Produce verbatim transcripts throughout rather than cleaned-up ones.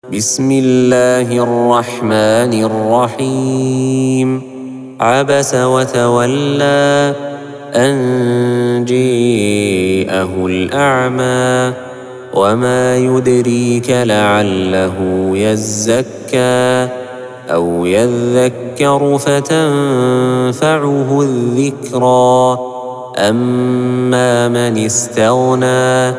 بسم الله الرحمن الرحيم عبس وتولى أن جاءه الأعمى وما يدريك لعله يزكى أو يذكر فتنفعه الذكرى أما من استغنى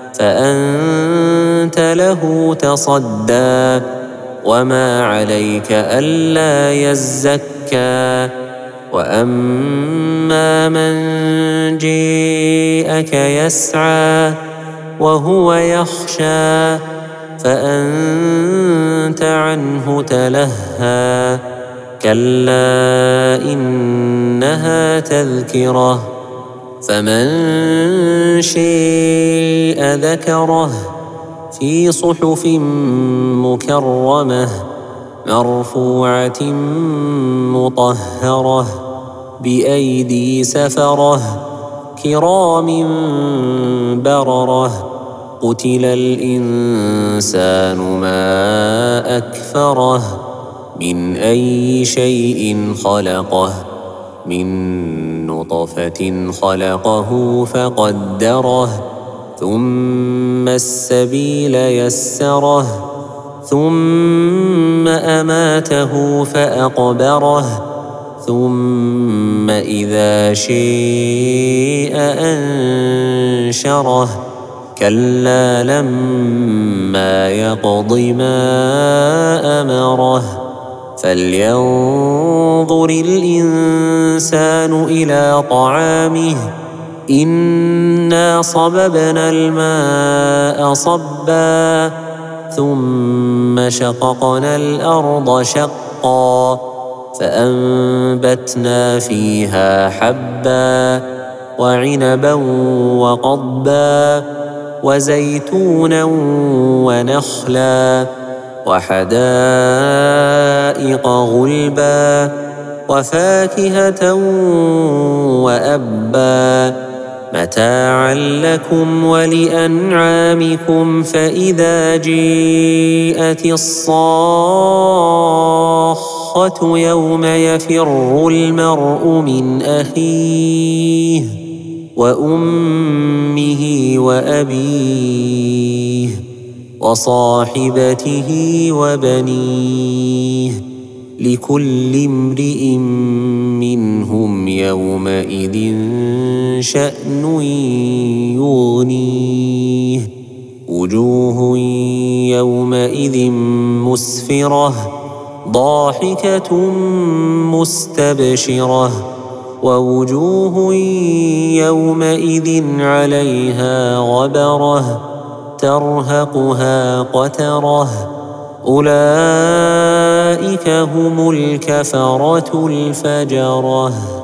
فأنت له تصدى وما عليك ألا يزكى وأما من جاءك يسعى وهو يخشى فأنت عنه تلهى كلا إنها تذكرة فمن شاء ذكره في صحف مكرمة مرفوعة مطهرة بأيدي سفرة كرام بررة قتل الإنسان ما أكفره من أي شيء خلقه من نطفة خلقه فقدره ثم السبيل يسره ثم أماته فأقبره ثم إذا شاء أنشره كلا لما يقض ما أمره فلينظر الإنسان إلى طعامه إنا صببنا الماء صبا ثم شققنا الأرض شقا فأنبتنا فيها حبا وعنبا وقضبا وزيتونا ونخلا وحدائق غلبا وفاكهة وأبا متاعا لكم ولأنعامكم فإذا جاءت الصاخة يوم يفر المرء من أخيه وأمه وأبيه وصاحبته وبنيه لكل امرئ منهم يومئذ شأن يغنيه وجوه يومئذ مسفرة ضاحكة مستبشرة ووجوه يومئذ عليها غبرة ترهقها قترة أولئك هم الكفرة الفجرة.